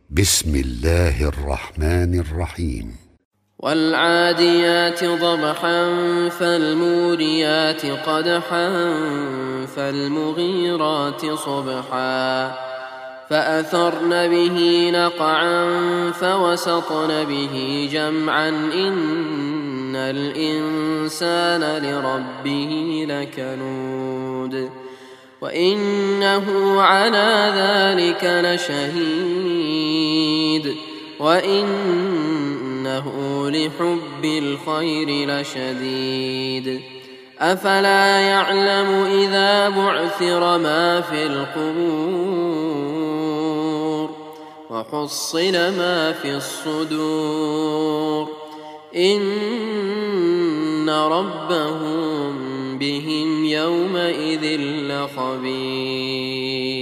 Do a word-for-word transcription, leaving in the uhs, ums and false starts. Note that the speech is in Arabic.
بسم الله الرحمن الرحيم. والعاديات ضبحا فالموريات قدحا فالمغيرات صبحا فأثرن به نقعا فوسطن به جمعا إن الإنسان لربه لكنود وإنه على ذلك لشهيد وإنه لحب الخير لشديد أفلا يعلم إذا بعثر ما في القبور وحصل ما في الصدور إن ربهم بهم يومئذ لخبير.